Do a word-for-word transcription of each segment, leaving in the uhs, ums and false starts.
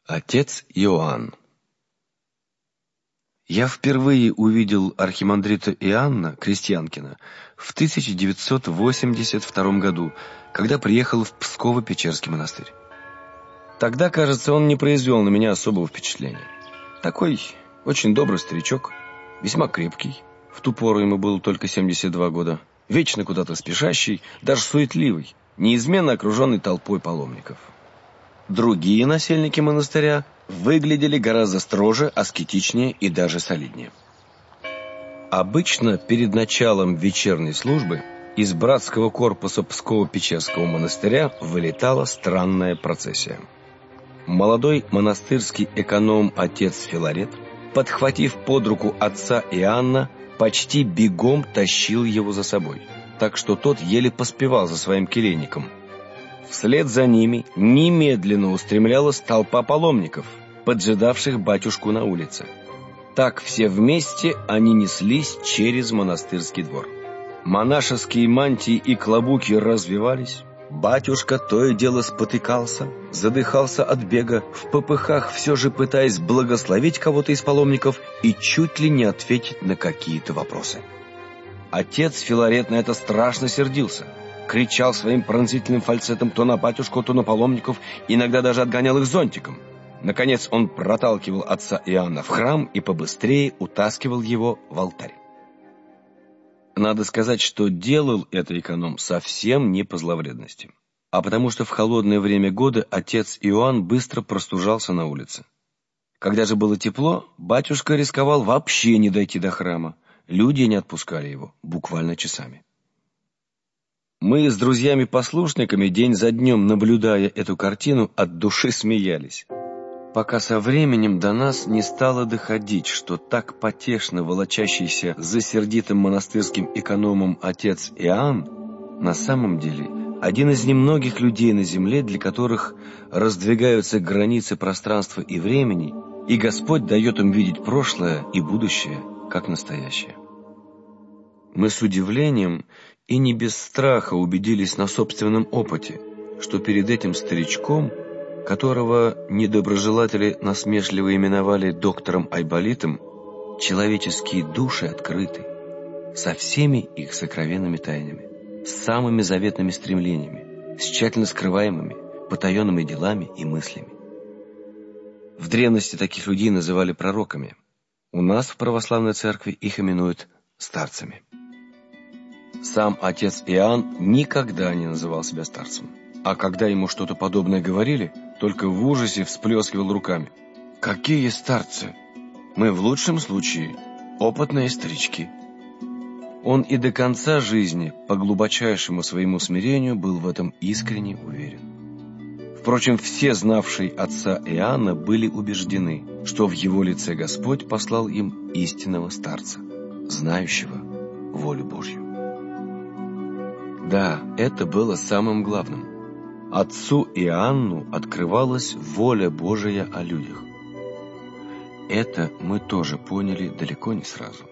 Отец Иоанн. Я впервые увидел архимандрита Иоанна Крестьянкина в тысяча девятьсот восемьдесят втором году, когда приехал в Псково-Печерский монастырь. Тогда, кажется, он не произвел на меня особого впечатления. Такой очень добрый старичок, весьма крепкий, в ту пору ему было только семьдесят два года, вечно куда-то спешащий, даже суетливый, неизменно окруженный толпой паломников. Другие насельники монастыря выглядели гораздо строже, аскетичнее и даже солиднее. Обычно перед началом вечерней службы из братского корпуса Псково-Печерского монастыря вылетала странная процессия. Молодой монастырский эконом отец Филарет, подхватив под руку отца Иоанна, почти бегом тащил его за собой, так что тот еле поспевал за своим келейником. Вслед за ними немедленно устремлялась толпа паломников, поджидавших батюшку на улице. Так все вместе они неслись через монастырский двор. Монашеские мантии и клобуки развивались. Батюшка то и дело спотыкался, задыхался от бега, в попыхах все же пытаясь благословить кого-то из паломников и чуть ли не ответить на какие-то вопросы. Отец Филарет на это страшно сердился. Кричал своим пронзительным фальцетом то на батюшку, то на паломников, иногда даже отгонял их зонтиком. Наконец он проталкивал отца Иоанна в храм и побыстрее утаскивал его в алтарь. Надо сказать, что делал это эконом совсем не по зловредности, а потому что в холодное время года отец Иоанн быстро простужался на улице. Когда же было тепло, батюшка рисковал вообще не дойти до храма. Люди не отпускали его, буквально часами. Мы с друзьями-послушниками день за днем, наблюдая эту картину, от души смеялись, пока со временем до нас не стало доходить, что так потешно волочащийся за сердитым монастырским экономом отец Иоанн на самом деле один из немногих людей на земле, для которых раздвигаются границы пространства и времени, и Господь дает им видеть прошлое и будущее как настоящее. Мы с удивлением и не без страха убедились на собственном опыте, что перед этим старичком, которого недоброжелатели насмешливо именовали доктором Айболитом, человеческие души открыты, со всеми их сокровенными тайнами, с самыми заветными стремлениями, с тщательно скрываемыми, потаенными делами и мыслями. В древности таких людей называли пророками. У нас в православной церкви их именуют старцами. Сам отец Иоанн никогда не называл себя старцем, а когда ему что-то подобное говорили, только в ужасе всплескивал руками. «Какие старцы? Мы в лучшем случае опытные старички». Он и до конца жизни, по глубочайшему своему смирению, был в этом искренне уверен. Впрочем, все, знавшие отца Иоанна, были убеждены, что в его лице Господь послал им истинного старца, знающего волю Божью. Да, это было самым главным. Отцу Иоанну открывалась воля Божия о людях. Это мы тоже поняли далеко не сразу.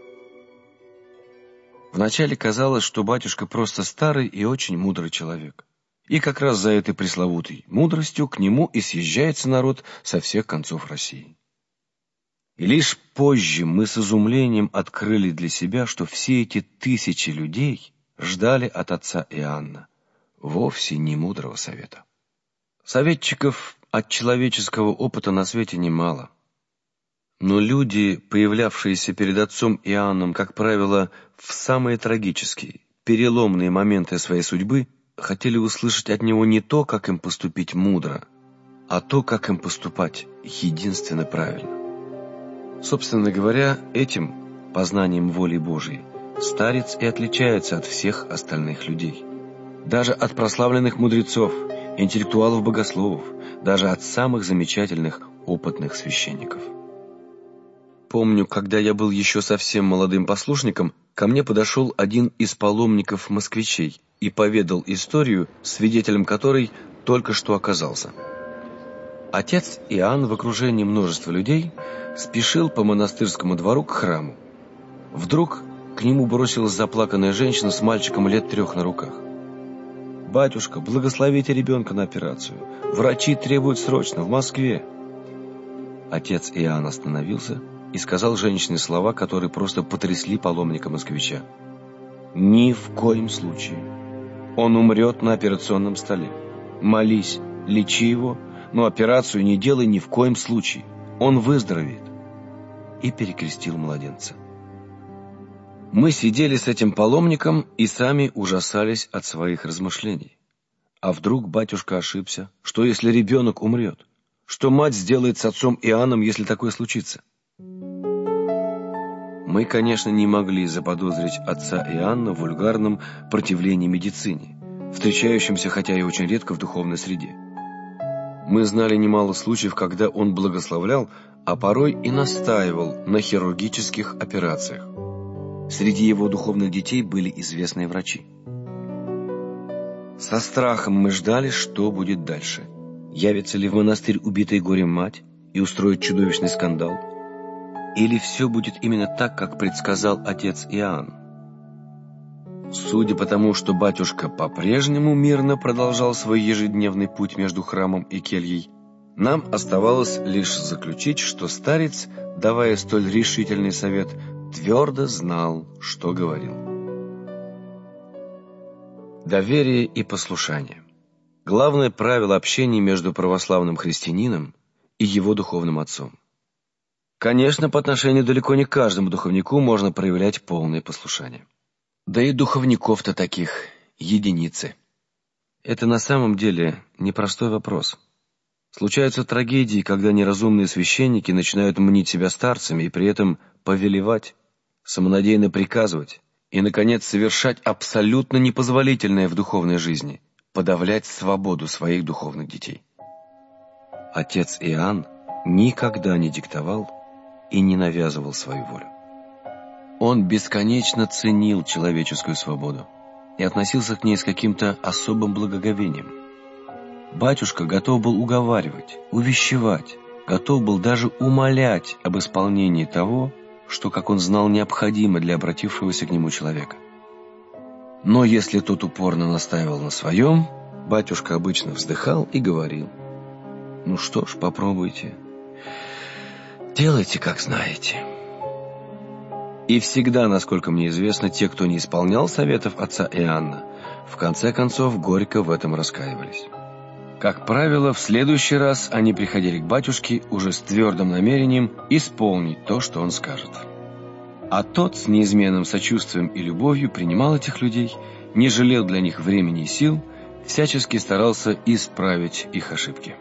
Вначале казалось, что батюшка просто старый и очень мудрый человек. И как раз за этой пресловутой мудростью к нему и съезжается народ со всех концов России. И лишь позже мы с изумлением открыли для себя, что все эти тысячи людей ждали от отца Иоанна вовсе не мудрого совета. Советчиков от человеческого опыта на свете немало. Но люди, появлявшиеся перед отцом Иоанном, как правило, в самые трагические, переломные моменты своей судьбы, хотели услышать от него не то, как им поступить мудро, а то, как им поступать единственно правильно. Собственно говоря, этим познанием воли Божией старец и отличается от всех остальных людей. Даже от прославленных мудрецов, интеллектуалов-богословов, даже от самых замечательных опытных священников. Помню, когда я был еще совсем молодым послушником, ко мне подошел один из паломников-москвичей и поведал историю, свидетелем которой только что оказался. Отец Иоанн в окружении множества людей спешил по монастырскому двору к храму. Вдруг к нему бросилась заплаканная женщина с мальчиком лет трех на руках. «Батюшка, благословите ребенка на операцию. Врачи требуют срочно, в Москве». Отец Иоанн остановился и сказал женщине слова, которые просто потрясли паломника-москвича. «Ни в коем случае. Он умрет на операционном столе. Молись, лечи его, но операцию не делай ни в коем случае. Он выздоровеет». И перекрестил младенца. Мы сидели с этим паломником и сами ужасались от своих размышлений. А вдруг батюшка ошибся? Что, если ребенок умрет? Что мать сделает с отцом Иоанном, если такое случится? Мы, конечно, не могли заподозрить отца Иоанна в вульгарном противлении медицине, встречающемся, хотя и очень редко, в духовной среде. Мы знали немало случаев, когда он благословлял, а порой и настаивал на хирургических операциях. Среди его духовных детей были известные врачи. Со страхом мы ждали, что будет дальше. Явится ли в монастырь убитая горем мать и устроит чудовищный скандал? Или все будет именно так, как предсказал отец Иоанн? Судя по тому, что батюшка по-прежнему мирно продолжал свой ежедневный путь между храмом и кельей, нам оставалось лишь заключить, что старец, давая столь решительный совет, твердо знал, что говорил. Доверие и послушание. Главное правило общения между православным христианином и его духовным отцом. Конечно, по отношению далеко не к каждому духовнику можно проявлять полное послушание. Да и духовников-то таких единицы. Это на самом деле непростой вопрос. Случаются трагедии, когда неразумные священники начинают мнить себя старцами и при этом повелевать, самонадеянно приказывать и, наконец, совершать абсолютно непозволительное в духовной жизни – подавлять свободу своих духовных детей. Отец Иоанн никогда не диктовал и не навязывал свою волю. Он бесконечно ценил человеческую свободу и относился к ней с каким-то особым благоговением. Батюшка готов был уговаривать, увещевать, готов был даже умолять об исполнении того, что, как он знал, необходимо для обратившегося к нему человека. Но если тот упорно настаивал на своем, батюшка обычно вздыхал и говорил: «Ну что ж, попробуйте. Делайте, как знаете». И всегда, насколько мне известно, те, кто не исполнял советов отца Иоанна, в конце концов горько в этом раскаивались. Как правило, в следующий раз они приходили к батюшке уже с твердым намерением исполнить то, что он скажет. А тот с неизменным сочувствием и любовью принимал этих людей, не жалел для них времени и сил, всячески старался исправить их ошибки.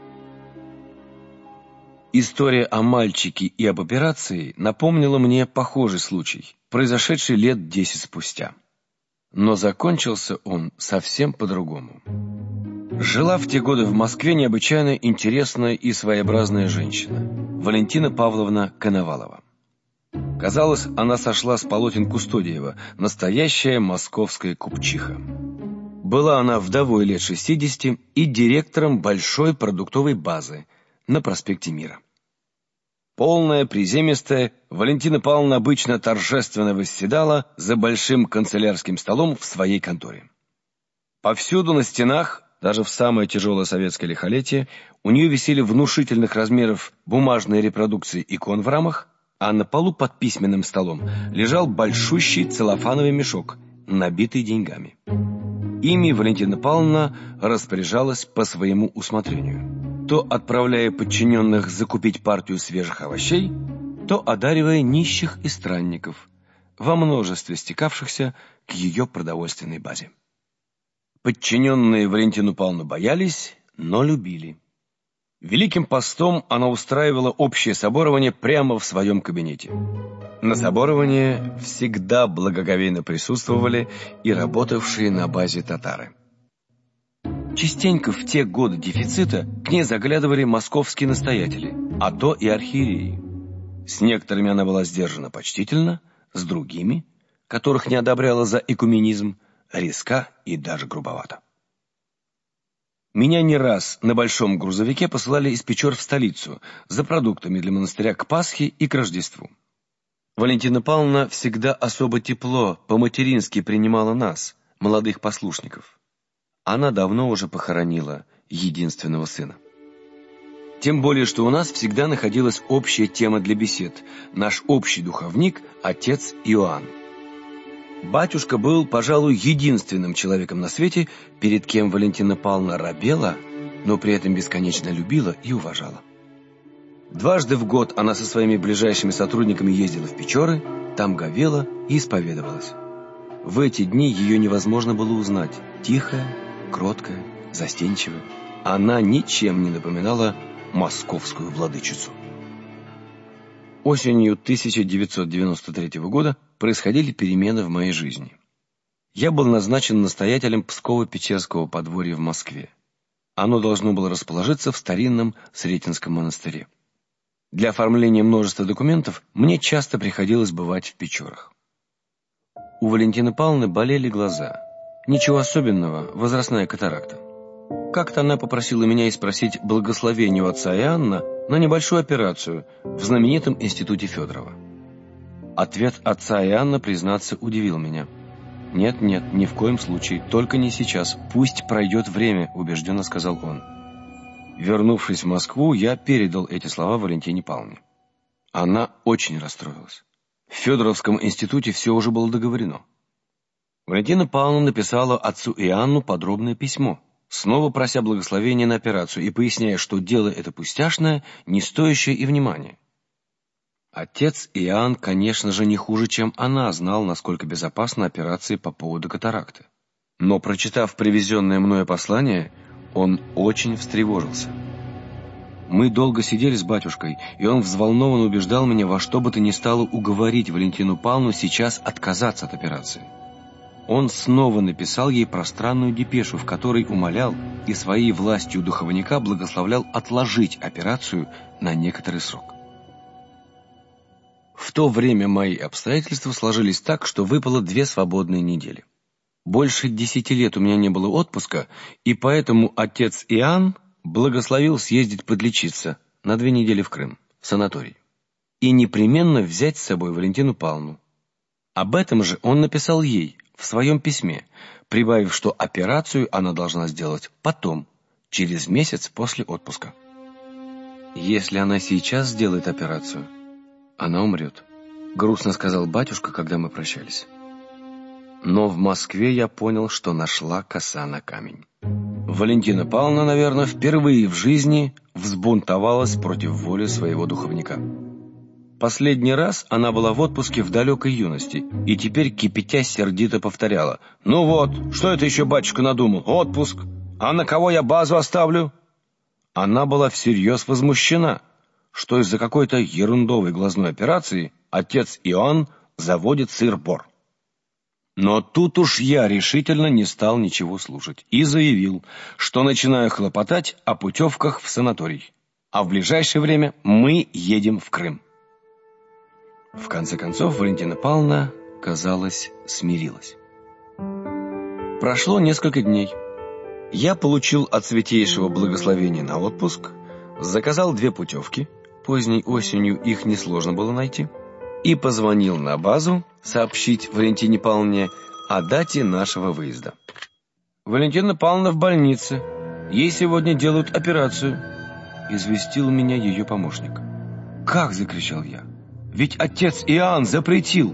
История о мальчике и об операции напомнила мне похожий случай, произошедший лет десять спустя. Но закончился он совсем по-другому. Жила в те годы в Москве необычайно интересная и своеобразная женщина – Валентина Павловна Коновалова. Казалось, она сошла с полотен Кустодиева, настоящая московская купчиха. Была она вдовой лет шестидесяти и директором большой продуктовой базы на проспекте Мира. Полная, приземистая, Валентина Павловна обычно торжественно восседала за большим канцелярским столом в своей конторе. Повсюду на стенах, даже в самое тяжелое советское лихолетие, у нее висели внушительных размеров бумажные репродукции икон в рамах, а на полу под письменным столом лежал большущий целлофановый мешок, набитый деньгами. Ими Валентина Павловна распоряжалась по своему усмотрению, то отправляя подчиненных закупить партию свежих овощей, то одаривая нищих и странников, во множестве стекавшихся к ее продовольственной базе. Подчиненные Валентину Павловну боялись, но любили. Великим постом она устраивала общее соборование прямо в своем кабинете. На соборование всегда благоговейно присутствовали и работавшие на базе татары. Частенько в те годы дефицита к ней заглядывали московские настоятели, а то и архиереи. С некоторыми она была сдержана почтительно, с другими, которых не одобряла за экуменизм, резка и даже грубовато. Меня не раз на большом грузовике посылали из Печор в столицу за продуктами для монастыря к Пасхе и к Рождеству. Валентина Павловна всегда особо тепло, по-матерински принимала нас, молодых послушников. Она давно уже похоронила единственного сына. Тем более, что у нас всегда находилась общая тема для бесед. Наш общий духовник – отец Иоанн. Батюшка был, пожалуй, единственным человеком на свете, перед кем Валентина Павловна робела, но при этом бесконечно любила и уважала. Дважды в год она со своими ближайшими сотрудниками ездила в Печоры, там говела и исповедовалась. В эти дни ее невозможно было узнать. Тихая, кроткая, застенчивая. Она ничем не напоминала московскую владычицу. Осенью тысяча девятьсот девяносто третьего года происходили перемены в моей жизни. Я был назначен настоятелем Псково-Печерского подворья в Москве. Оно должно было расположиться в старинном Сретенском монастыре. Для оформления множества документов мне часто приходилось бывать в Печорах. У Валентины Павловны болели глаза. Ничего особенного, возрастная катаракта. Как-то она попросила меня испросить благословение у отца Иоанна на небольшую операцию в знаменитом институте Федорова. Ответ отца Иоанна, признаться, удивил меня. «Нет, нет, ни в коем случае, только не сейчас, пусть пройдет время», — убежденно сказал он. Вернувшись в Москву, я передал эти слова Валентине Павловне. Она очень расстроилась. В Федоровском институте все уже было договорено. Валентина Павловна написала отцу Иоанну подробное письмо, снова прося благословения на операцию и поясняя, что дело это пустяшное, не стоящее и внимания. Отец Иоанн, конечно же, не хуже, чем она, знал, насколько безопасна операция по поводу катаракты. Но, прочитав привезенное мною послание, он очень встревожился. Мы долго сидели с батюшкой, и он взволнованно убеждал меня во что бы то ни стало уговорить Валентину Павловну сейчас отказаться от операции. Он снова написал ей пространную депешу, в которой умолял и своей властью духовника благословлял отложить операцию на некоторый срок. В то время мои обстоятельства сложились так, что выпало две свободные недели. Больше десяти лет у меня не было отпуска, и поэтому отец Иоанн благословил съездить подлечиться на две недели в Крым, в санаторий, и непременно взять с собой Валентину Павловну. Об этом же он написал ей в своем письме, прибавив, что операцию она должна сделать потом, через месяц после отпуска. «Если она сейчас сделает операцию, она умрет», — грустно сказал батюшка, когда мы прощались. Но в Москве я понял, что нашла коса на камень. Валентина Павловна, наверное, впервые в жизни взбунтовалась против воли своего духовника. Последний раз она была в отпуске в далекой юности, и теперь, кипятя, сердито повторяла: «Ну вот, что это еще батюшка надумал? Отпуск! А на кого я базу оставлю?» Она была всерьез возмущена, что из-за какой-то ерундовой глазной операции отец Иоанн заводит сыр-бор. Но тут уж я решительно не стал ничего слушать и заявил, что начинаю хлопотать о путевках в санаторий, а в ближайшее время мы едем в Крым. В конце концов, Валентина Павловна, казалось, смирилась. Прошло несколько дней. Я получил от святейшего благословения на отпуск, заказал две путевки, поздней осенью их несложно было найти, и позвонил на базу сообщить Валентине Павловне о дате нашего выезда. «Валентина Павловна в больнице. Ей сегодня делают операцию», — известил меня ее помощник. «Как?» — закричал я. «Ведь отец Иоанн запретил!»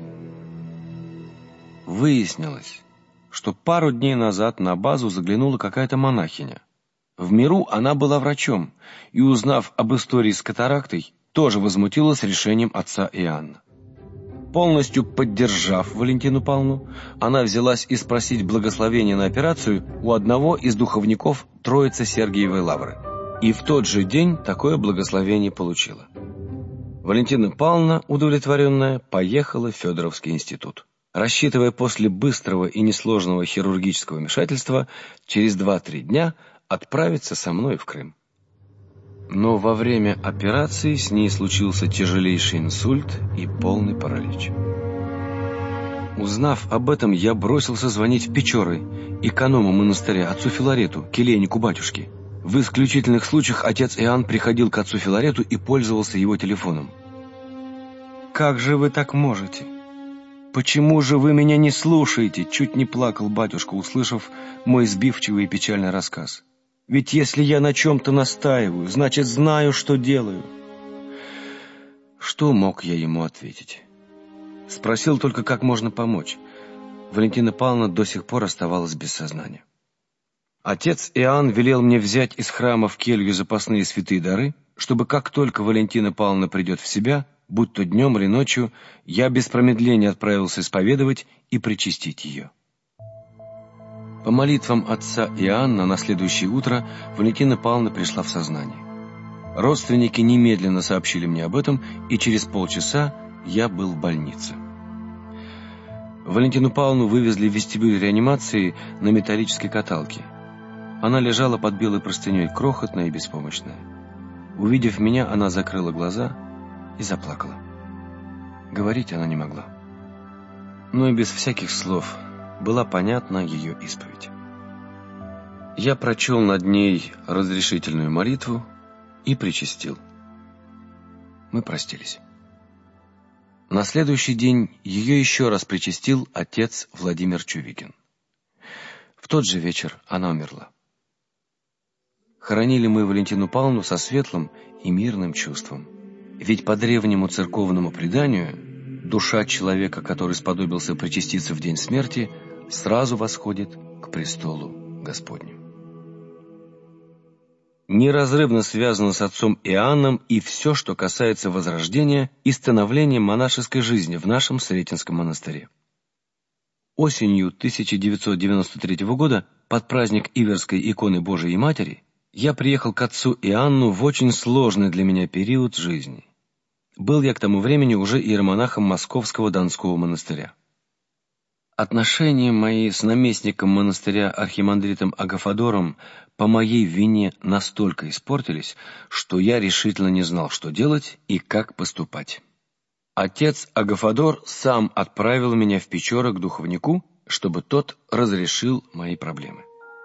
Выяснилось, что пару дней назад на базу заглянула какая-то монахиня. В миру она была врачом, и, узнав об истории с катарактой, тоже возмутилась решением отца Иоанна. Полностью поддержав Валентину Павловну, она взялась и спросить благословения на операцию у одного из духовников Троицы Сергиевой Лавры. И в тот же день такое благословение получила. Валентина Павловна, удовлетворенная, поехала в Федоровский институт, рассчитывая после быстрого и несложного хирургического вмешательства через два-три дня отправиться со мной в Крым. Но во время операции с ней случился тяжелейший инсульт и полный паралич. Узнав об этом, я бросился звонить в Печоры, эконому монастыря, отцу Филарету, келейнику батюшки. В исключительных случаях отец Иоанн приходил к отцу Филарету и пользовался его телефоном. «Как же вы так можете? Почему же вы меня не слушаете?» Чуть не плакал батюшка, услышав мой сбивчивый и печальный рассказ. Ведь если я на чем-то настаиваю, значит, знаю, что делаю. Что мог я ему ответить? Спросил только, как можно помочь. Валентина Павловна до сих пор оставалась без сознания. Отец Иоанн велел мне взять из храма в келью запасные святые дары, чтобы как только Валентина Павловна придет в себя, будь то днем или ночью, я без промедления отправился исповедовать и причастить ее. По молитвам отца Иоанна на следующее утро Валентина Павловна пришла в сознание. Родственники немедленно сообщили мне об этом, и через полчаса я был в больнице. Валентину Павловну вывезли в вестибюль реанимации на металлической каталке. Она лежала под белой простыней, крохотная и беспомощная. Увидев меня, она закрыла глаза и заплакала. Говорить она не могла. Но и без всяких слов была понятна ее исповедь. Я прочел над ней разрешительную молитву и причастил. Мы простились. На следующий день ее еще раз причастил отец Владимир Чувикин. В тот же вечер она умерла. Хоронили мы Валентину Павловну со светлым и мирным чувством. Ведь по древнему церковному преданию душа человека, который сподобился причаститься в день смерти, сразу восходит к престолу Господню. Неразрывно связано с отцом Иоанном и все, что касается возрождения и становления монашеской жизни в нашем Сретенском монастыре. Осенью тысяча девятьсот девяносто третьего года, под праздник Иверской иконы Божией Матери, я приехал к отцу Иоанну в очень сложный для меня период жизни. Был я к тому времени уже иеромонахом Московского Донского монастыря. Отношения мои с наместником монастыря архимандритом Агафодором по моей вине настолько испортились, что я решительно не знал, что делать и как поступать. Отец Агафодор сам отправил меня в Печоры к духовнику, чтобы тот разрешил мои проблемы.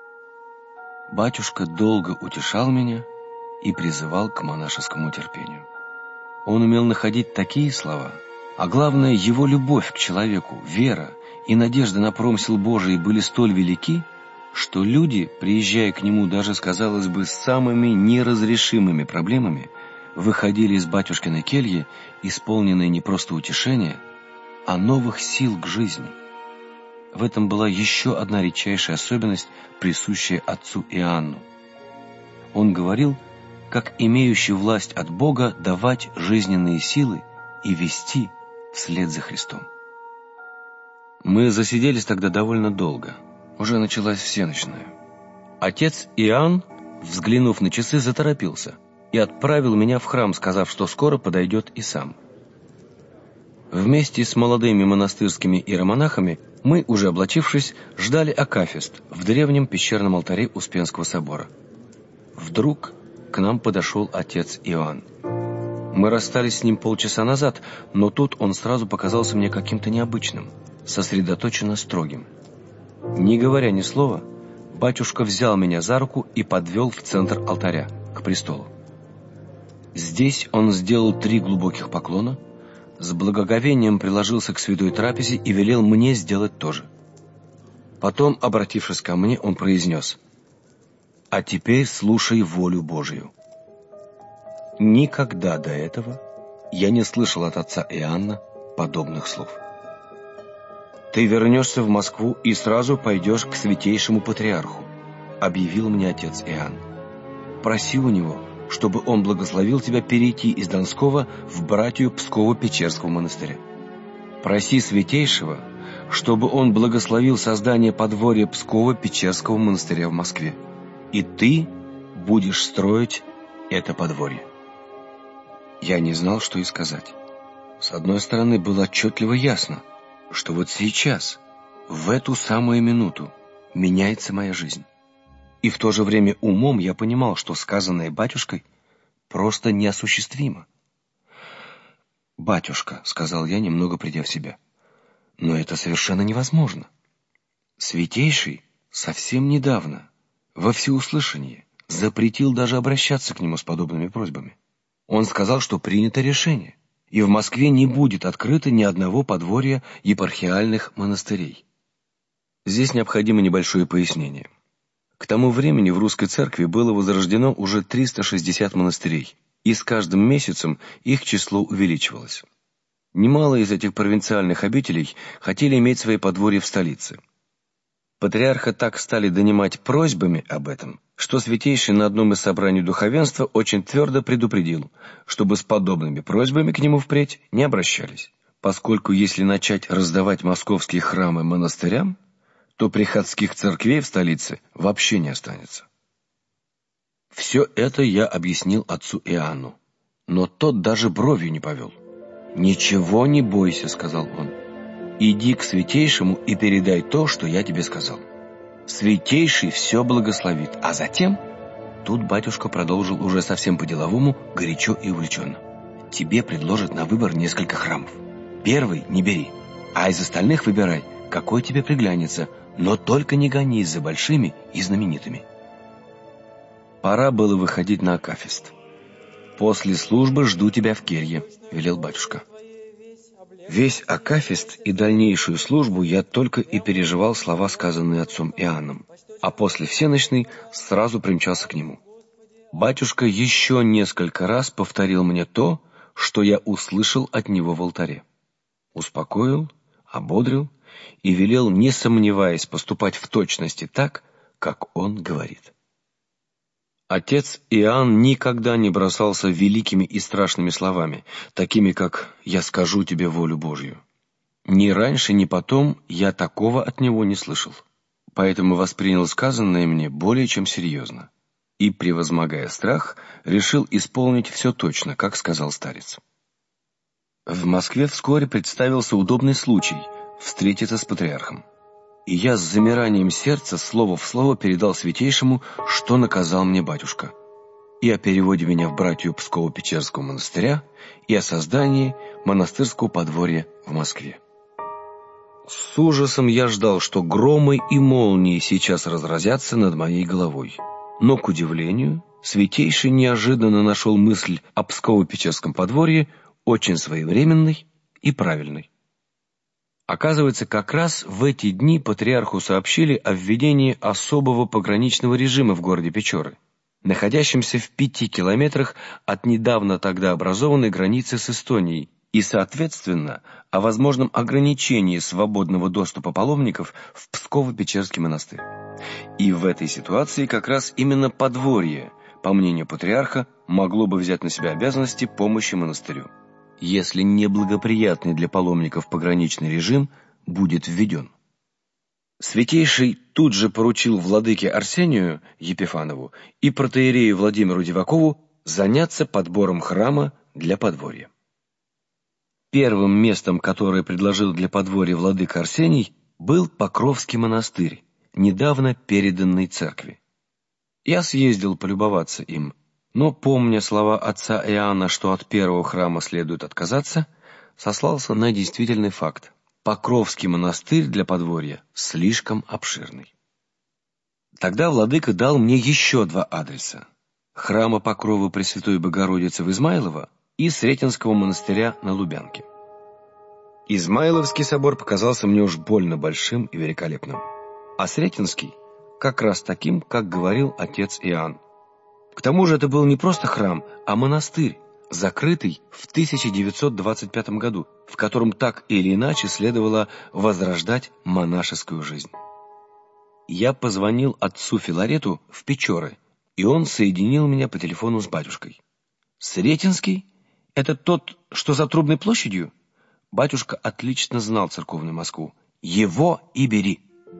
Батюшка долго утешал меня и призывал к монашескому терпению. Он умел находить такие слова, а главное, его любовь к человеку, вера и надежда на промысел Божий были столь велики, что люди, приезжая к нему даже, казалось бы, с самыми неразрешимыми проблемами, выходили из батюшкиной кельи, исполненные не просто утешения, а новых сил к жизни. В этом была еще одна редчайшая особенность, присущая отцу Иоанну. Он говорил, как имеющий власть от Бога давать жизненные силы и вести вслед за Христом. Мы засиделись тогда довольно долго. Уже началась всенощная. Отец Иоанн, взглянув на часы, заторопился и отправил меня в храм, сказав, что скоро подойдет и сам. Вместе с молодыми монастырскими иеромонахами мы, уже облачившись, ждали акафист в древнем пещерном алтаре Успенского собора. Вдруг к нам подошел отец Иоанн. Мы расстались с ним полчаса назад, но тут он сразу показался мне каким-то необычным, сосредоточенно строгим. Не говоря ни слова, батюшка взял меня за руку и подвел в центр алтаря, к престолу. Здесь он сделал три глубоких поклона, с благоговением приложился к святой трапезе и велел мне сделать то же. Потом, обратившись ко мне, он произнес: «А теперь слушай волю Божию». Никогда до этого я не слышал от отца Иоанна подобных слов. «Ты вернешься в Москву и сразу пойдешь к святейшему патриарху», объявил мне отец Иоанн. «Проси у него, чтобы он благословил тебя перейти из Донского в братию Псково-Печерского монастыря. Проси святейшего, чтобы он благословил создание подворья Псково-Печерского монастыря в Москве. И ты будешь строить это подворье». Я не знал, что и сказать. С одной стороны, было отчетливо ясно, что вот сейчас, в эту самую минуту, меняется моя жизнь. И в то же время умом я понимал, что сказанное батюшкой просто неосуществимо. «Батюшка», — сказал я, немного придя в себя, — «но это совершенно невозможно. Святейший совсем недавно, во всеуслышание, запретил даже обращаться к нему с подобными просьбами. Он сказал, что принято решение, и в Москве не будет открыто ни одного подворья епархиальных монастырей». Здесь необходимо небольшое пояснение. К тому времени в русской церкви было возрождено уже триста шестьдесят монастырей, и с каждым месяцем их число увеличивалось. Немало из этих провинциальных обителей хотели иметь свои подворья в столице. Патриарха так стали донимать просьбами об этом, что Святейший на одном из собраний духовенства очень твердо предупредил, чтобы с подобными просьбами к нему впредь не обращались, поскольку если начать раздавать московские храмы монастырям, то приходских церквей в столице вообще не останется. Все это я объяснил отцу Иоанну, но тот даже бровью не повел. «Ничего не бойся», — сказал он. «Иди к Святейшему и передай то, что я тебе сказал. Святейший все благословит, а затем...» Тут батюшка продолжил уже совсем по-деловому, горячо и увлеченно. «Тебе предложат на выбор несколько храмов. Первый не бери, а из остальных выбирай, какой тебе приглянется, но только не гонись за большими и знаменитыми». Пора было выходить на акафист. «После службы жду тебя в келье», — велел батюшка. Весь акафист и дальнейшую службу я только и переживал слова, сказанные отцом Иоанном, а после всенощной сразу примчался к нему. Батюшка еще несколько раз повторил мне то, что я услышал от него в алтаре. Успокоил, ободрил и велел, не сомневаясь, поступать в точности так, как он говорит. Отец Иоанн никогда не бросался великими и страшными словами, такими как «я скажу тебе волю Божью». Ни раньше, ни потом я такого от него не слышал, поэтому воспринял сказанное мне более чем серьезно и, превозмогая страх, решил исполнить все точно, как сказал старец. В Москве вскоре представился удобный случай встретиться с патриархом. И я с замиранием сердца слово в слово передал Святейшему, что наказал мне батюшка, и о переводе меня в братью Псково-Печерского монастыря, и о создании монастырского подворья в Москве. С ужасом я ждал, что громы и молнии сейчас разразятся над моей головой. Но, к удивлению, Святейший неожиданно нашел мысль о Псково-Печерском подворье очень своевременной и правильной. Оказывается, как раз в эти дни патриарху сообщили о введении особого пограничного режима в городе Печоры, находящемся в пяти километрах от недавно тогда образованной границы с Эстонией, и, соответственно, о возможном ограничении свободного доступа паломников в Псково-Печерский монастырь. И в этой ситуации как раз именно подворье, по мнению патриарха, могло бы взять на себя обязанности помощи монастырю, если неблагоприятный для паломников пограничный режим будет введен. Святейший тут же поручил владыке Арсению Епифанову и протоиерею Владимиру Дивакову заняться подбором храма для подворья. Первым местом, которое предложил для подворья владыка Арсений, был Покровский монастырь, недавно переданный церкви. Я съездил полюбоваться им, но, помня слова отца Иоанна, что от первого храма следует отказаться, сослался на действительный факт. Покровский монастырь для подворья слишком обширный. Тогда владыка дал мне еще два адреса: храма Покрова Пресвятой Богородицы в Измайлово и Сретенского монастыря на Лубянке. Измайловский собор показался мне уж больно большим и великолепным, а Сретенский как раз таким, как говорил отец Иоанн. К тому же это был не просто храм, а монастырь, закрытый в тысяча девятьсот двадцать пятом году, в котором так или иначе следовало возрождать монашескую жизнь. Я позвонил отцу Филарету в Печоры, и он соединил меня по телефону с батюшкой. «Сретенский? Это тот, что за Трубной площадью?» Батюшка отлично знал церковную Москву. «Его и бери!»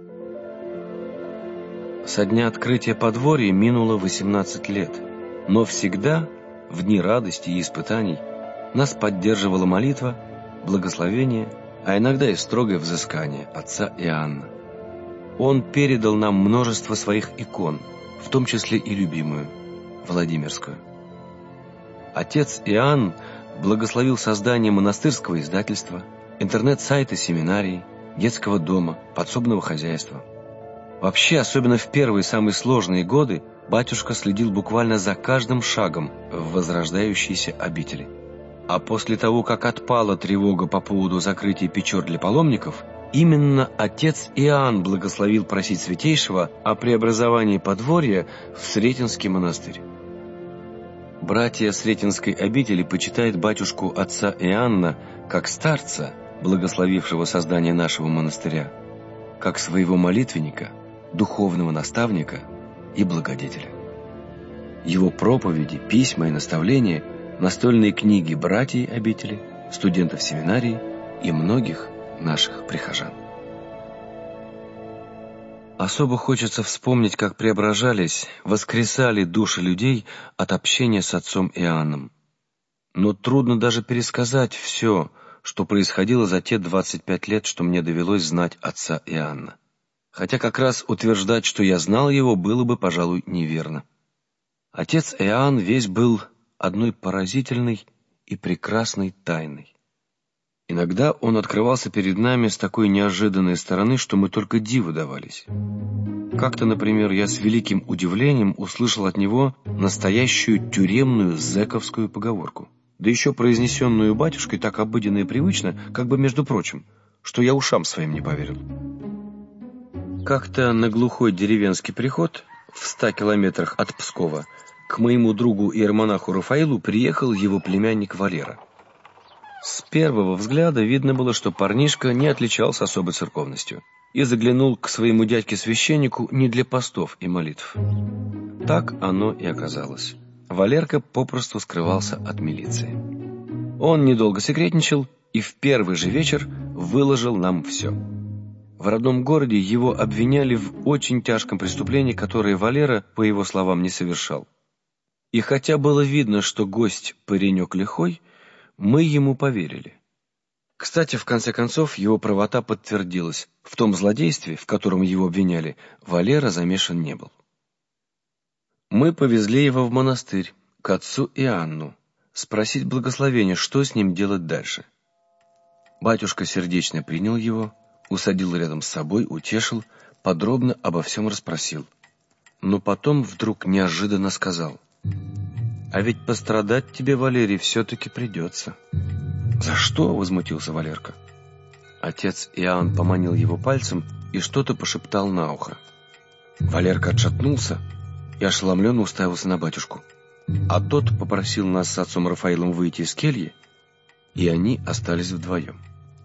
Со дня открытия подворья минуло восемнадцать лет, но всегда, в дни радости и испытаний, нас поддерживала молитва, благословение, а иногда и строгое взыскание отца Иоанна. Он передал нам множество своих икон, в том числе и любимую, Владимирскую. Отец Иоанн благословил создание монастырского издательства, интернет-сайта семинарии, детского дома, подсобного хозяйства. Вообще, особенно в первые самые сложные годы, батюшка следил буквально за каждым шагом в возрождающейся обители. А после того, как отпала тревога по поводу закрытия Печор для паломников, Именно отец Иоанн благословил просить Святейшего о преобразовании подворья в Сретенский монастырь. Братья Сретенской обители почитают батюшку отца Иоанна как старца, благословившего создание нашего монастыря, как своего молитвенника, духовного наставника и благодетеля. Его проповеди, письма и наставления, настольные книги братьев обители, студентов семинарии и многих наших прихожан. Особо хочется вспомнить, как преображались, воскресали души людей от общения с отцом Иоанном. Но трудно даже пересказать все, что происходило за те двадцать пять лет, что мне довелось знать отца Иоанна. Хотя как раз утверждать, что я знал его, было бы, пожалуй, неверно. Отец Иоанн весь был одной поразительной и прекрасной тайной. Иногда он открывался перед нами с такой неожиданной стороны, что мы только диву давались. Как-то, например, я с великим удивлением услышал от него настоящую тюремную зэковскую поговорку, да еще произнесенную батюшкой так обыденно и привычно, как бы между прочим, что я ушам своим не поверил. Как-то на глухой деревенский приход в ста километрах от Пскова к моему другу иеромонаху Рафаилу приехал его племянник Валера. С первого взгляда видно было, что парнишка не отличался особой церковностью и заглянул к своему дядьке-священнику не для постов и молитв. Так оно и оказалось. Валерка попросту скрывался от милиции. Он недолго секретничал и в первый же вечер выложил нам все. В родном городе его обвиняли в очень тяжком преступлении, которое Валера, по его словам, не совершал. И хотя было видно, что гость паренек лихой, мы ему поверили. Кстати, в конце концов, его правота подтвердилась. В том злодействе, в котором его обвиняли, Валера замешан не был. Мы повезли его в монастырь, к отцу Иоанну, спросить благословения, что с ним делать дальше. Батюшка сердечно принял его, усадил рядом с собой, утешил, подробно обо всем расспросил. Но потом вдруг неожиданно сказал: «А ведь пострадать тебе, Валерий, все-таки придется». «За что?» — возмутился Валерка. Отец Иоанн поманил его пальцем и что-то пошептал на ухо. Валерка отшатнулся и ошеломленно уставился на батюшку. А тот попросил нас с отцом Рафаилом выйти из кельи, и они остались вдвоем.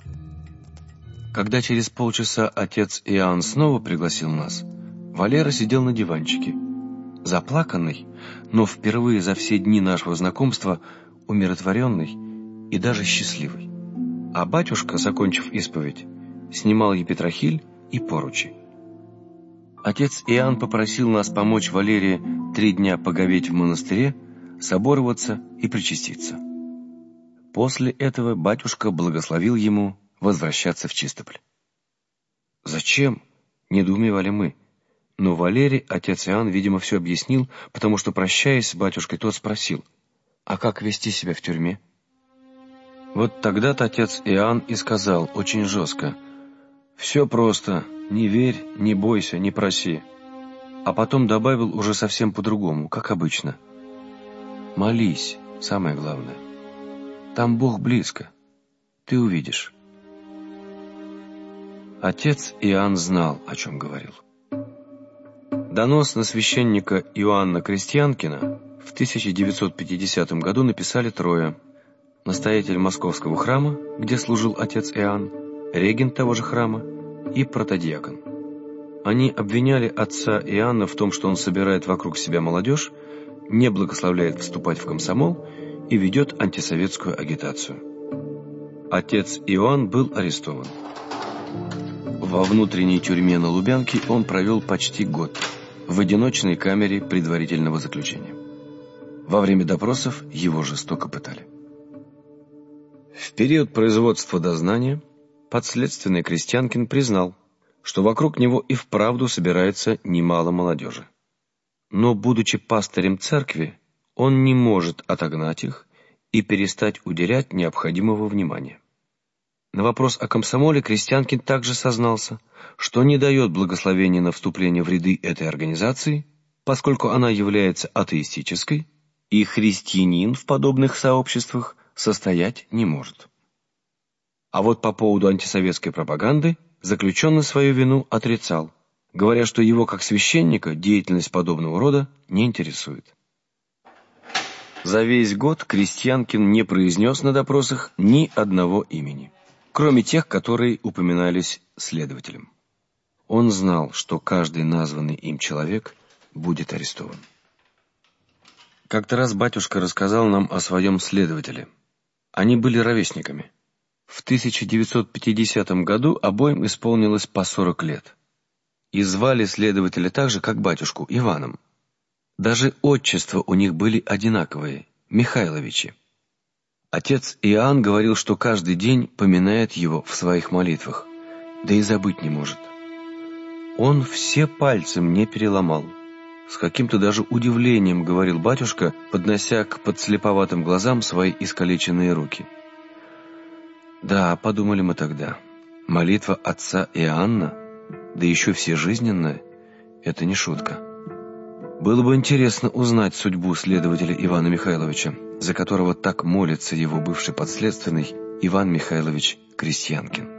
Когда через полчаса отец Иоанн снова пригласил нас, Валера сидел на диванчике, заплаканный, но впервые за все дни нашего знакомства умиротворенный и даже счастливый. А батюшка, закончив исповедь, снимал епитрахиль и поручи. Отец Иоанн попросил нас помочь Валерии три дня поговеть в монастыре, собороваться и причаститься. После этого батюшка благословил ему возвращаться в Чистополь. «Зачем?» — недоумевали мы. Но Валерий, отец Иоанн, видимо, все объяснил, потому что, прощаясь с батюшкой, тот спросил: «А как вести себя в тюрьме?» Вот тогда-то отец Иоанн и сказал очень жестко: «Все просто, не верь, не бойся, не проси». А потом добавил уже совсем по-другому, как обычно: «Молись, самое главное. Там Бог близко, ты увидишь». Отец Иоанн знал, о чем говорил. Донос на священника Иоанна Крестьянкина в тысяча девятьсот пятидесятом году написали трое: настоятель московского храма, где служил отец Иоанн, регент того же храма и протодиакон. Они обвиняли отца Иоанна в том, что он собирает вокруг себя молодежь, не благословляет вступать в комсомол и ведет антисоветскую агитацию. Отец Иоанн был арестован. Во внутренней тюрьме на Лубянке он провел почти год в одиночной камере предварительного заключения. Во время допросов его жестоко пытали. В период производства дознания подследственный Крестьянкин признал, что вокруг него и вправду собирается немало молодежи. Но, будучи пастырем церкви, он не может отогнать их и перестать уделять необходимого внимания. На вопрос о комсомоле Крестьянкин также сознался, что не дает благословения на вступление в ряды этой организации, поскольку она является атеистической, и христианин в подобных сообществах состоять не может. А вот по поводу антисоветской пропаганды заключенный свою вину отрицал, говоря, что его как священника деятельность подобного рода не интересует. За весь год Крестьянкин не произнес на допросах ни одного имени, кроме тех, которые упоминались следователем. Он знал, что каждый названный им человек будет арестован. Как-то раз батюшка рассказал нам о своем следователе. Они были ровесниками. В тысяча девятьсот пятидесятом году обоим исполнилось по сорок лет. И звали следователя так же, как батюшку, Иваном. Даже отчества у них были одинаковые – Михайловичи. Отец Иоанн говорил, что каждый день поминает его в своих молитвах, да и забыть не может. Он все пальцы мне переломал. С каким-то даже удивлением говорил батюшка, поднося к подслеповатым глазам свои искалеченные руки. Да, подумали мы тогда, молитва отца Иоанна, да еще всежизненная, это не шутка. Было бы интересно узнать судьбу следователя Ивана Михайловича, за которого так молится его бывший подследственный Иван Михайлович Крестьянкин.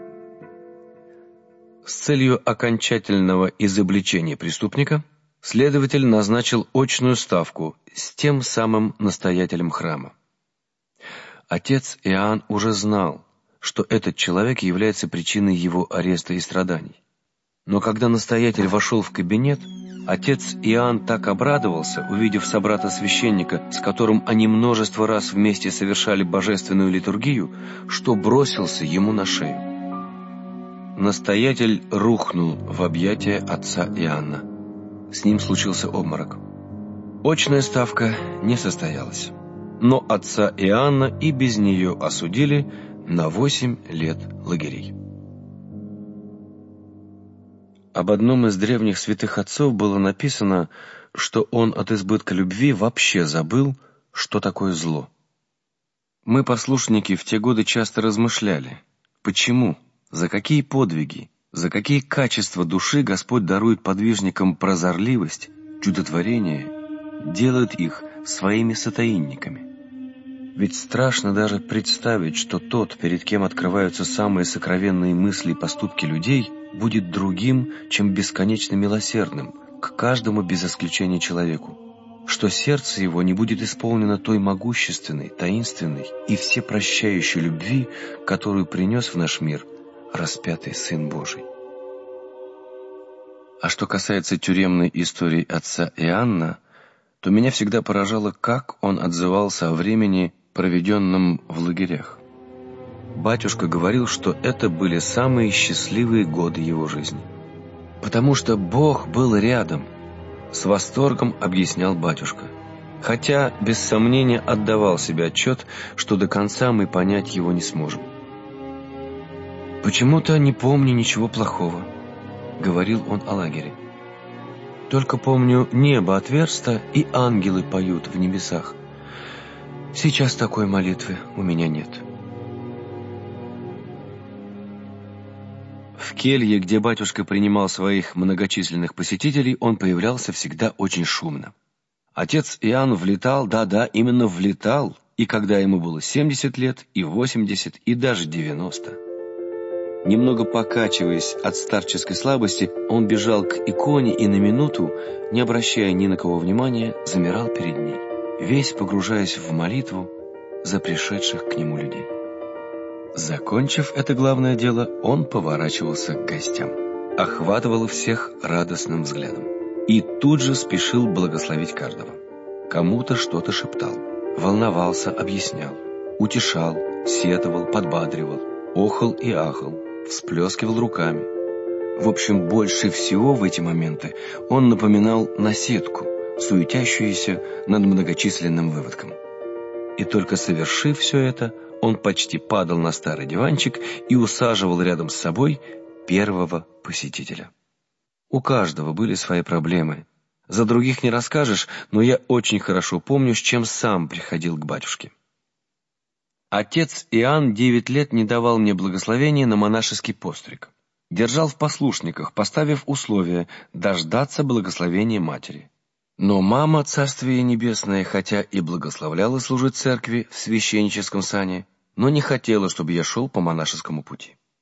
С целью окончательного изобличения преступника следователь назначил очную ставку с тем самым настоятелем храма. Отец Иоанн уже знал, что этот человек является причиной его ареста и страданий. Но когда настоятель вошел в кабинет, отец Иоанн так обрадовался, увидев собрата-священника, с которым они множество раз вместе совершали божественную литургию, что бросился ему на шею. Настоятель рухнул в объятия отца Иоанна. С ним случился обморок. Очная ставка не состоялась, но отца Иоанна и без нее осудили на восемь лет лагерей. Об одном из древних святых отцов было написано, что он от избытка любви вообще забыл, что такое зло. Мы, послушники, в те годы часто размышляли, почему, за какие подвиги, за какие качества души Господь дарует подвижникам прозорливость, чудотворение, делает их своими сотаинниками. Ведь страшно даже представить, что тот, перед кем открываются самые сокровенные мысли и поступки людей, будет другим, чем бесконечно милосердным, к каждому без исключения человеку, что сердце его не будет исполнено той могущественной, таинственной и всепрощающей любви, которую принес в наш мир распятый Сын Божий. А что касается тюремной истории отца Иоанна, то меня всегда поражало, как он отзывался о времени, проведенном в лагерях. Батюшка говорил, что это были самые счастливые годы его жизни. Потому что Бог был рядом, с восторгом объяснял батюшка. Хотя, без сомнения, отдавал себе отчет, что до конца мы понять его не сможем. «Почему-то не помню ничего плохого», — говорил он о лагере. «Только помню, небо отверсто, и ангелы поют в небесах. Сейчас такой молитвы у меня нет». В келье, где батюшка принимал своих многочисленных посетителей, он появлялся всегда очень шумно. Отец Иоанн влетал, да-да, именно влетал, и когда ему было семьдесят лет, и восемьдесят, и даже девяносто. Немного покачиваясь от старческой слабости, он бежал к иконе и на минуту, не обращая ни на кого внимания, замирал перед ней, весь погружаясь в молитву за пришедших к нему людей. Закончив это главное дело, он поворачивался к гостям, охватывал всех радостным взглядом и тут же спешил благословить каждого. Кому-то что-то шептал, волновался, объяснял, утешал, сетовал, подбадривал, охал и ахал, всплескивал руками. В общем, больше всего в эти моменты он напоминал наседку, суетящуюся над многочисленным выводком. И только совершив все это, он почти падал на старый диванчик и усаживал рядом с собой первого посетителя. У каждого были свои проблемы. За других не расскажешь, но я очень хорошо помню, с чем сам приходил к батюшке. Отец Иоанн девять лет не давал мне благословения на монашеский постриг. Держал в послушниках, поставив условие дождаться благословения матери. Но мама, царствие небесное, хотя и благословляла служить церкви в священническом сане, но не хотела, чтобы я шел по монашескому пути.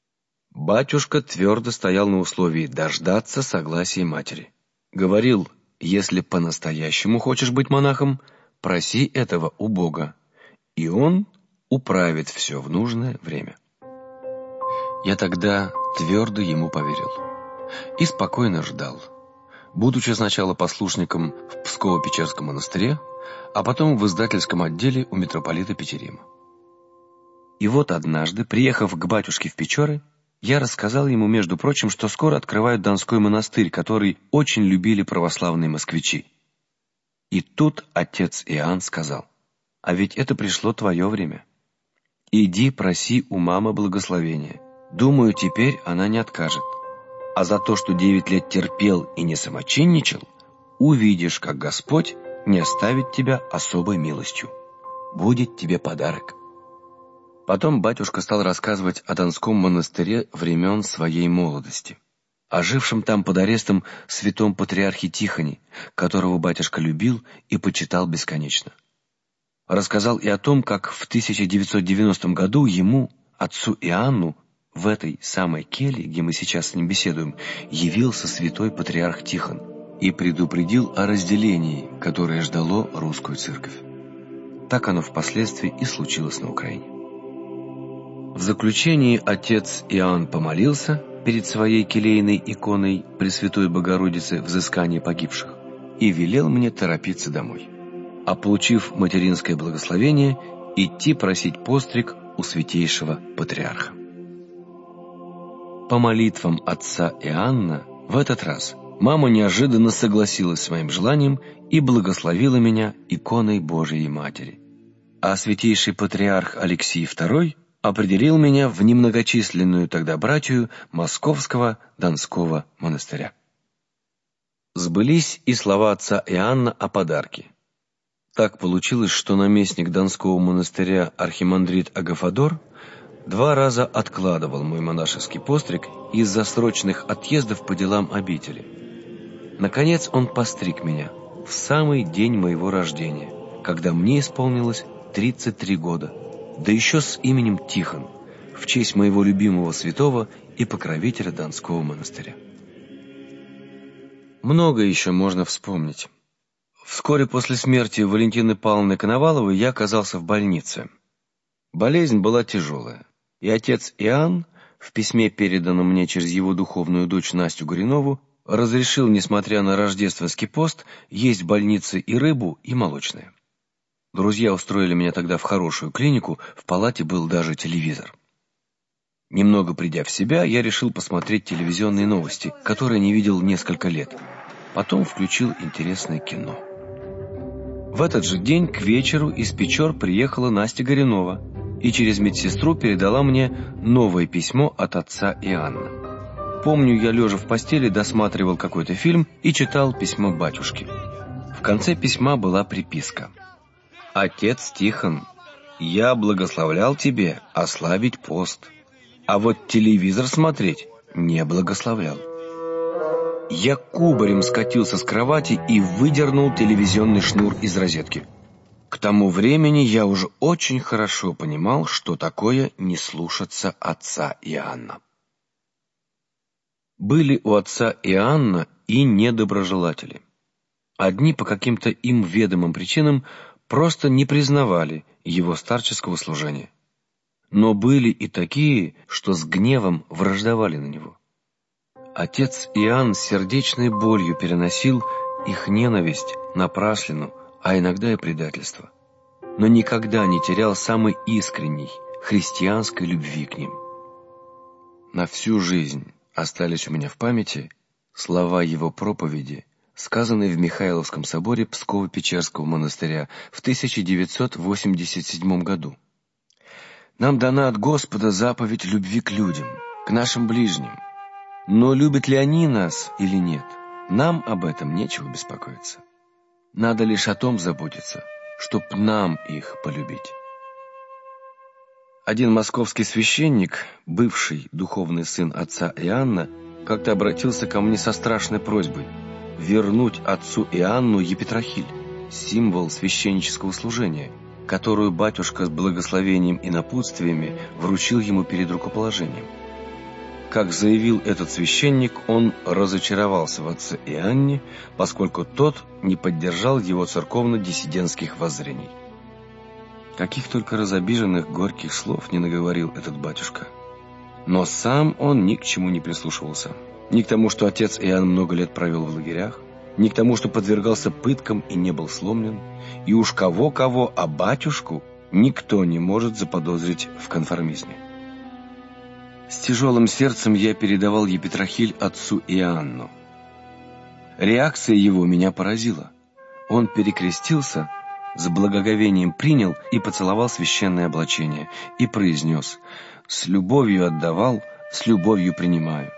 Батюшка твердо стоял на условии дождаться согласия матери. Говорил: если по-настоящему хочешь быть монахом, проси этого у Бога, и Он управит все в нужное время. Я тогда твердо ему поверил и спокойно ждал, будучи сначала послушником в Псково-Печерском монастыре, а потом в издательском отделе у митрополита Петерима. И вот однажды, приехав к батюшке в Печоры, я рассказал ему, между прочим, что скоро открывают Донской монастырь, который очень любили православные москвичи. И тут отец Иоанн сказал: «А ведь это пришло твое время. Иди проси у мамы благословения. Думаю, теперь она не откажет. А за то, что девять лет терпел и не самочинничал, увидишь, как Господь не оставит тебя особой милостью. Будет тебе подарок». Потом батюшка стал рассказывать о Донском монастыре времен своей молодости, о жившем там под арестом святом патриархе Тихоне, которого батюшка любил и почитал бесконечно. Рассказал и о том, как в тысяча девятьсот девяностом году ему, отцу Иоанну, в этой самой келье, где мы сейчас с ним беседуем, явился святой патриарх Тихон и предупредил о разделении, которое ждало русскую церковь. Так оно впоследствии и случилось на Украине. В заключении отец Иоанн помолился перед своей келейной иконой Пресвятой Богородицы взыскания погибших и велел мне торопиться домой, а получив материнское благословение, идти просить постриг у святейшего патриарха. По молитвам отца Иоанна в этот раз мама неожиданно согласилась с моим желанием и благословила меня иконой Божией Матери, а святейший патриарх Алексий второй определил меня в немногочисленную тогда братию Московского Донского монастыря. Сбылись и слова отца Иоанна о подарке. Так получилось, что наместник Донского монастыря архимандрит Агафодор два раза откладывал мой монашеский постриг из-за срочных отъездов по делам обители. Наконец он постриг меня в самый день моего рождения, когда мне исполнилось тридцать три года, да еще с именем Тихон, в честь моего любимого святого и покровителя Донского монастыря. Много еще можно вспомнить. Вскоре после смерти Валентины Павловны Коноваловой я оказался в больнице. Болезнь была тяжелая, и отец Иоанн, в письме, переданном мне через его духовную дочь Настю Горюнову, разрешил, несмотря на рождественский пост, есть в больнице и рыбу, и молочное. Друзья устроили меня тогда в хорошую клинику, в палате был даже телевизор. Немного придя в себя, я решил посмотреть телевизионные новости, которые не видел несколько лет. Потом включил интересное кино. В этот же день к вечеру из Печор приехала Настя Горюнова и через медсестру передала мне новое письмо от отца Иоанна. Помню, я лежа в постели досматривал какой-то фильм и читал письмо батюшки. В конце письма была приписка: «Отец Тихон, я благословлял тебе ослабить пост, а вот телевизор смотреть не благословлял». Я кубарем скатился с кровати и выдернул телевизионный шнур из розетки. К тому времени я уже очень хорошо понимал, что такое не слушаться отца Иоанна. Были у отца Иоанна и недоброжелатели. Одни по каким-то им ведомым причинам просто не признавали его старческого служения. Но были и такие, что с гневом враждовали на него. Отец Иоанн с сердечной болью переносил их ненависть, напраслину, а иногда и предательство, но никогда не терял самой искренней христианской любви к ним. На всю жизнь остались у меня в памяти слова его проповеди, сказанные в Михайловском соборе Псково-Печерского монастыря в тысяча девятьсот восемьдесят седьмом году. «Нам дана от Господа заповедь любви к людям, к нашим ближним. Но любят ли они нас или нет, нам об этом нечего беспокоиться. Надо лишь о том заботиться, чтоб нам их полюбить». Один московский священник, бывший духовный сын отца Иоанна, как-то обратился ко мне со страшной просьбой вернуть отцу Иоанну епитрахиль, символ священнического служения, которую батюшка с благословением и напутствиями вручил ему перед рукоположением. Как заявил этот священник, он разочаровался в отце Иоанне, поскольку тот не поддержал его церковно-диссидентских воззрений. Каких только разобиженных горьких слов не наговорил этот батюшка. Но сам он ни к чему не прислушивался. Ни к тому, что отец Иоанн много лет провел в лагерях, ни к тому, что подвергался пыткам и не был сломлен, и уж кого-кого, а батюшку никто не может заподозрить в конформизме. С тяжелым сердцем я передавал епитрахиль отцу Иоанну. Реакция его меня поразила. Он перекрестился, с благоговением принял и поцеловал священное облачение и произнес: «С любовью отдавал, с любовью принимаю».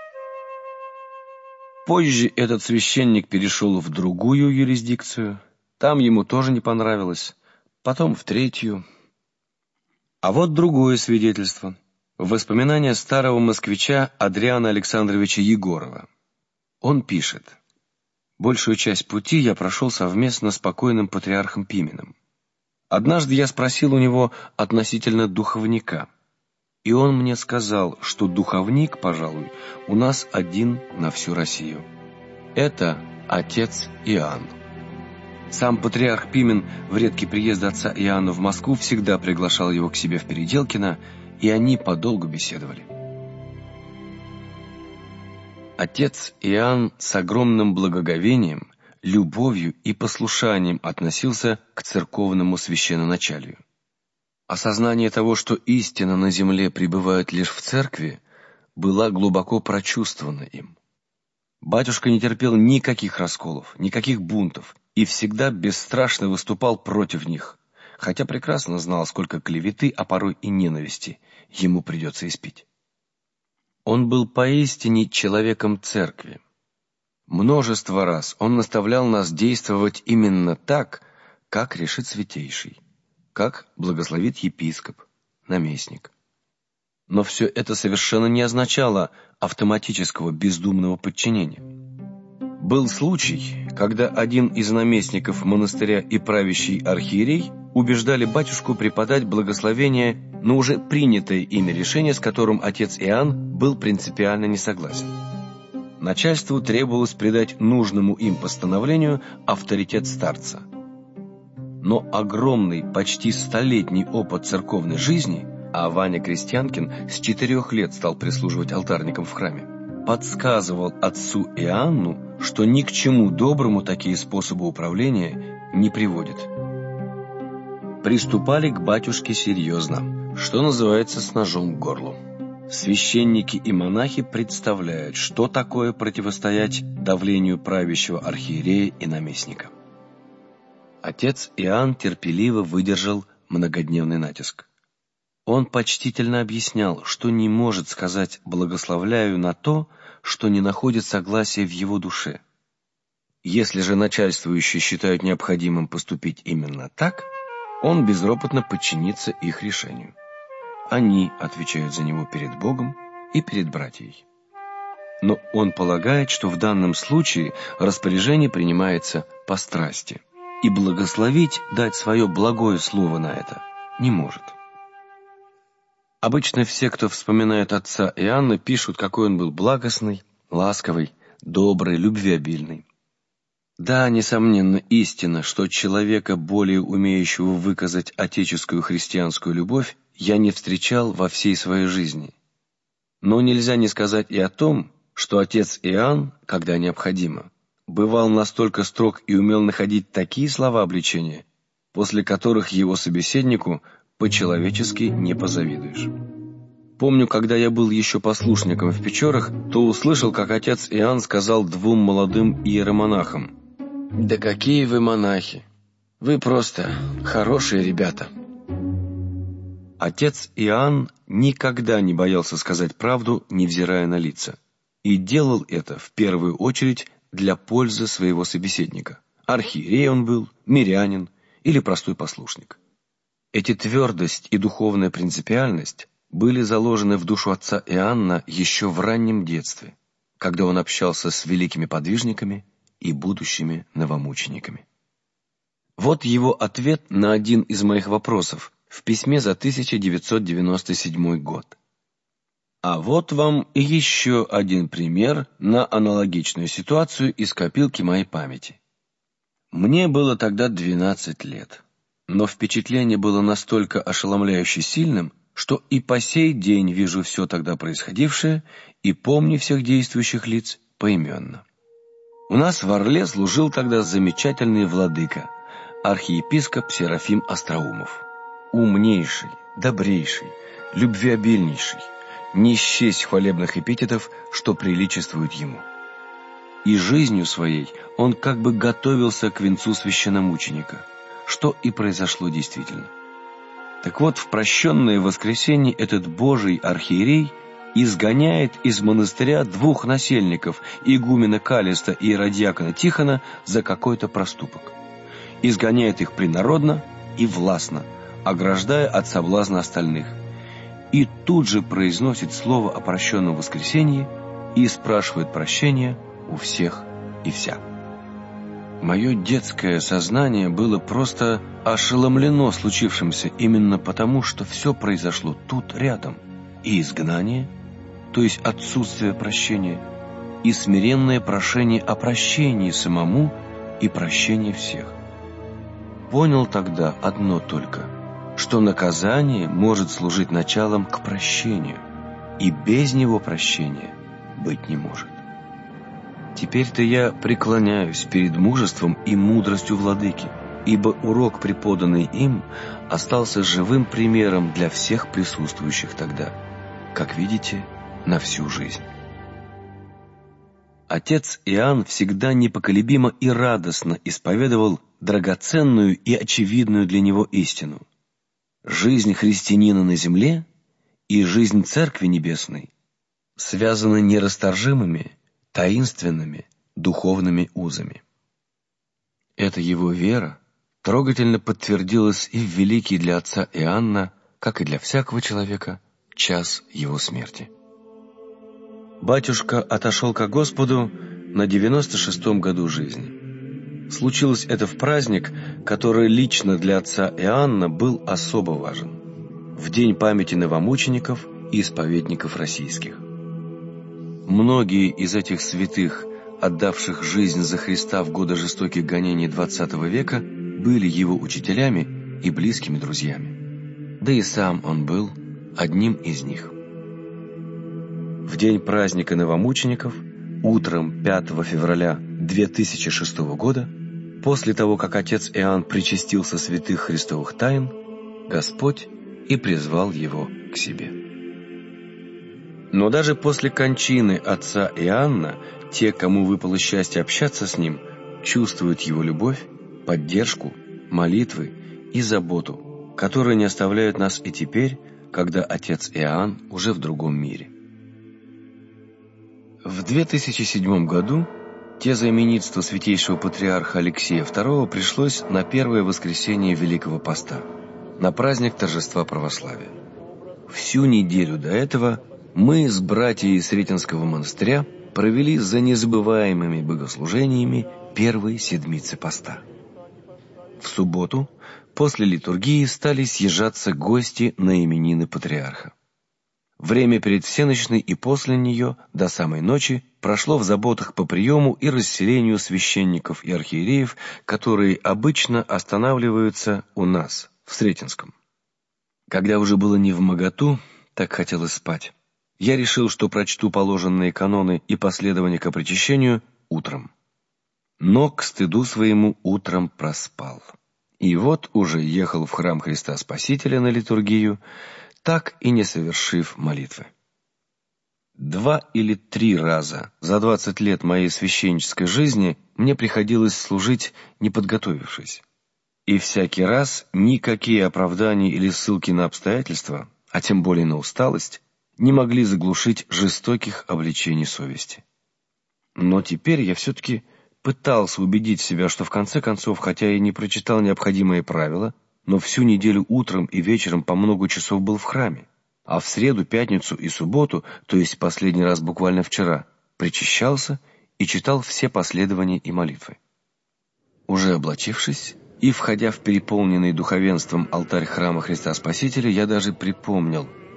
Позже этот священник перешел в другую юрисдикцию, там ему тоже не понравилось, потом в третью. А вот другое свидетельство. Воспоминания старого москвича Адриана Александровича Егорова. Он пишет: «Большую часть пути я прошел совместно с покойным патриархом Пименом. Однажды я спросил у него относительно духовника, и он мне сказал, что духовник, пожалуй, у нас один на всю Россию. Это отец Иоанн». Сам патриарх Пимен в редкий приезд отца Иоанна в Москву всегда приглашал его к себе в Переделкино, и они подолгу беседовали. Отец Иоанн с огромным благоговением, любовью и послушанием относился к церковному священноначалию. Осознание того, что истина на земле пребывает лишь в церкви, было глубоко прочувствовано им. Батюшка не терпел никаких расколов, никаких бунтов и всегда бесстрашно выступал против них, хотя прекрасно знал, сколько клеветы, а порой и ненависти ему придется испить. Он был поистине человеком церкви. Множество раз он наставлял нас действовать именно так, как решит святейший, как благословит епископ, наместник. Но все это совершенно не означало автоматического бездумного подчинения. Был случай, когда один из наместников монастыря и правящий архиерей убеждали батюшку преподать благословение на уже принятое ими решение, с которым отец Иоанн был принципиально не согласен. Начальству требовалось придать нужному им постановлению авторитет старца. Но огромный, почти столетний опыт церковной жизни, а Ваня Крестьянкин с четырех лет стал прислуживать алтарником в храме, подсказывал отцу Иоанну, что ни к чему доброму такие способы управления не приводят. Приступали к батюшке серьезно, что называется, с ножом к горлу. Священники и монахи представляют, что такое противостоять давлению правящего архиерея и наместника. Отец Иоанн терпеливо выдержал многодневный натиск. Он почтительно объяснял, что не может сказать «благословляю» на то, что не находит согласия в его душе. Если же начальствующие считают необходимым поступить именно так, он безропотно подчинится их решению. Они отвечают за него перед Богом и перед братьей. Но он полагает, что в данном случае распоряжение принимается по страсти, и благословить, дать свое благое слово на это, не может. Обычно все, кто вспоминает отца Иоанна, пишут, какой он был благостный, ласковый, добрый, любвеобильный. Да, несомненно, истина, что человека, более умеющего выказать отеческую христианскую любовь, я не встречал во всей своей жизни. Но нельзя не сказать и о том, что отец Иоанн, когда необходимо, бывал настолько строг и умел находить такие слова обличения, после которых его собеседнику по-человечески не позавидуешь. Помню, когда я был еще послушником в Печорах, то услышал, как отец Иоанн сказал двум молодым иеромонахам: «Да какие вы монахи! Вы просто хорошие ребята!» Отец Иоанн никогда не боялся сказать правду, невзирая на лица, и делал это в первую очередь для пользы своего собеседника. Архиерей он был, мирянин или простой послушник. Эти твердость и духовная принципиальность были заложены в душу отца Иоанна еще в раннем детстве, когда он общался с великими подвижниками и будущими новомучениками. Вот его ответ на один из моих вопросов в письме за тысяча девятьсот девяносто седьмой год. А вот вам еще один пример на аналогичную ситуацию из копилки моей памяти. Мне было тогда двенадцать лет, но впечатление было настолько ошеломляюще сильным, что и по сей день вижу все тогда происходившее и помню всех действующих лиц поименно. У нас в Орле служил тогда замечательный владыка, архиепископ Серафим Остроумов. Умнейший, добрейший, любвеобильнейший, не счесть хвалебных эпитетов, что приличествуют ему. И жизнью своей он как бы готовился к венцу священномученика, что и произошло действительно. Так вот, в прощенное воскресенье этот божий архиерей изгоняет из монастыря двух насельников, игумена Калиста и иродиакона Тихона, за какой-то проступок. Изгоняет их принародно и властно, ограждая от соблазна остальных. И тут же произносит слово о прощенном воскресенье и спрашивает прощения у всех и вся. Мое детское сознание было просто ошеломлено случившимся именно потому, что все произошло тут рядом. И изгнание, то есть отсутствие прощения, и смиренное прошение о прощении самому и прощении всех. Понял тогда одно только, что наказание может служить началом к прощению, и без него прощения быть не может. Теперь-то я преклоняюсь перед мужеством и мудростью владыки, ибо урок, преподанный им, остался живым примером для всех присутствующих тогда, как видите, на всю жизнь. Отец Иоанн всегда непоколебимо и радостно исповедовал драгоценную и очевидную для него истину. Жизнь христианина на земле и жизнь Церкви Небесной связаны нерасторжимыми, таинственными духовными узами. Эта его вера трогательно подтвердилась и в великий для отца Иоанна, как и для всякого человека, час его смерти. Батюшка отошел ко Господу на девяносто шестом году жизни. Случилось это в праздник, который лично для отца Иоанна был особо важен, в день памяти новомучеников и исповедников российских. Многие из этих святых, отдавших жизнь за Христа в годы жестоких гонений двадцатого века, были его учителями и близкими друзьями. Да и сам он был одним из них. В день праздника новомучеников, утром пятого февраля две тысячи шестого года, после того, как отец Иоанн причастился святых христовых тайн, Господь и призвал его к себе. Но даже после кончины отца Иоанна, те, кому выпало счастье общаться с ним, чувствуют его любовь, поддержку, молитвы и заботу, которые не оставляют нас и теперь, когда отец Иоанн уже в другом мире. В две тысячи седьмом году тезоименитство святейшего патриарха Алексия второго пришлось на первое воскресенье Великого Поста, на праздник торжества православия. Всю неделю до этого мы с братьями Сретенского монастыря провели за незабываемыми богослужениями первой седмицы поста. В субботу после литургии стали съезжаться гости на именины патриарха. Время перед всенощной и после нее до самой ночи прошло в заботах по приему и расселению священников и архиереев, которые обычно останавливаются у нас, в Сретенском. Когда уже было невмоготу, так хотелось спать, я решил, что прочту положенные каноны и последования к причащению утром. Но к стыду своему утром проспал. И вот уже ехал в храм Христа Спасителя на литургию, так и не совершив молитвы. Два или три раза за двадцать лет моей священнической жизни мне приходилось служить, не подготовившись. И всякий раз никакие оправдания или ссылки на обстоятельства, а тем более на усталость, не могли заглушить жестоких обличений совести. Но теперь я все-таки пытался убедить себя, что в конце концов, хотя и не прочитал необходимые правила, но всю неделю утром и вечером по много часов был в храме, а в среду, пятницу и субботу, то есть последний раз буквально вчера, причащался и читал все последования и молитвы. Уже облачившись и входя в переполненный духовенством алтарь храма Христа Спасителя, я даже припомнил,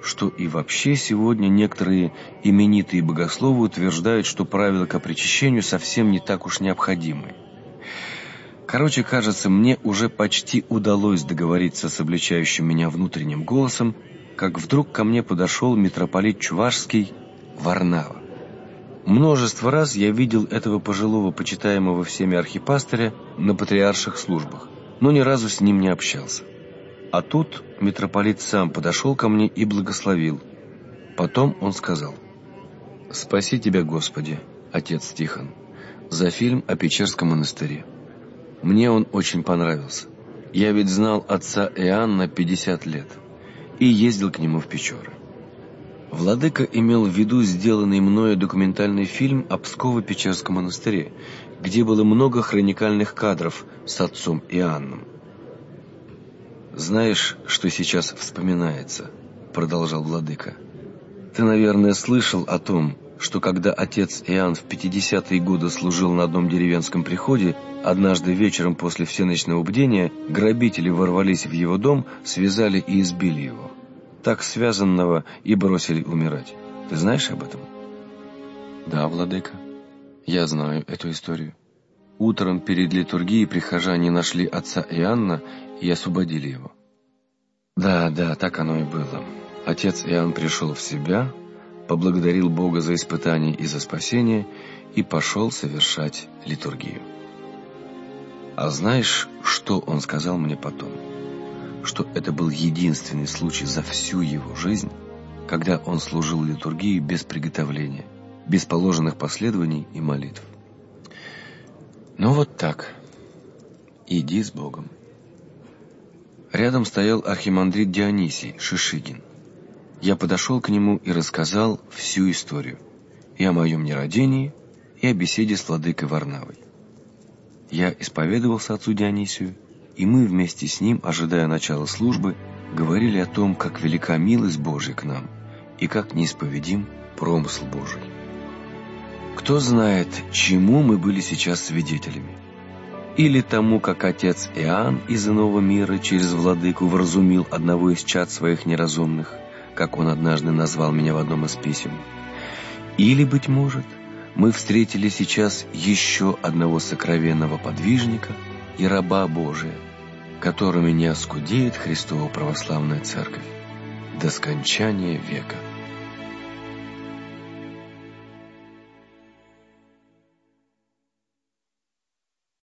что и вообще сегодня некоторые именитые богословы утверждают, что правила к опричащению совсем не так уж необходимы. Короче, кажется, мне уже почти удалось договориться с обличающим меня внутренним голосом, как вдруг ко мне подошел митрополит Чувашский Варнава. Множество раз я видел этого пожилого, почитаемого всеми архипастыря на патриарших службах, но ни разу с ним не общался. А тут митрополит сам подошел ко мне и благословил. Потом он сказал: «Спаси тебя, Господи, отец Тихон, за фильм о Печерском монастыре. Мне он очень понравился. Я ведь знал отца Иоанна пятьдесят лет и ездил к нему в Печоры». Владыка имел в виду сделанный мною документальный фильм о Псково-Печерском монастыре, где было много хроникальных кадров с отцом Иоанном. «Знаешь, что сейчас вспоминается?» — продолжал владыка. «Ты, наверное, слышал о том, что когда отец Иоанн в пятидесятые годы служил на одном деревенском приходе, однажды вечером после всеночного бдения грабители ворвались в его дом, связали и избили его, так связанного, и бросили умирать. Ты знаешь об этом?» «Да, владыка, я знаю эту историю. Утром перед литургией прихожане нашли отца Иоанна и освободили его». «Да, да, так оно и было. Отец Иоанн пришел в себя, поблагодарил Бога за испытание и за спасение и пошел совершать литургию. А знаешь, что он сказал мне потом? Что это был единственный случай за всю его жизнь, когда он служил литургии без приготовления, без положенных последований и молитв. Ну вот так. Иди с Богом». Рядом стоял архимандрит Дионисий Шишигин. Я подошел к нему и рассказал всю историю, и о моем нерадении, и о беседе с владыкой Варнавой. Я исповедовался отцу Дионисию, и мы вместе с ним, ожидая начала службы, говорили о том, как велика милость Божья к нам, и как неисповедим промысл Божий. Кто знает, чему мы были сейчас свидетелями? Или тому, как отец Иоанн из иного мира через владыку вразумил одного из чад своих неразумных, как он однажды назвал меня в одном из писем. Или, быть может, мы встретили сейчас еще одного сокровенного подвижника и раба Божия, которыми не оскудеет Христова православная церковь до скончания века.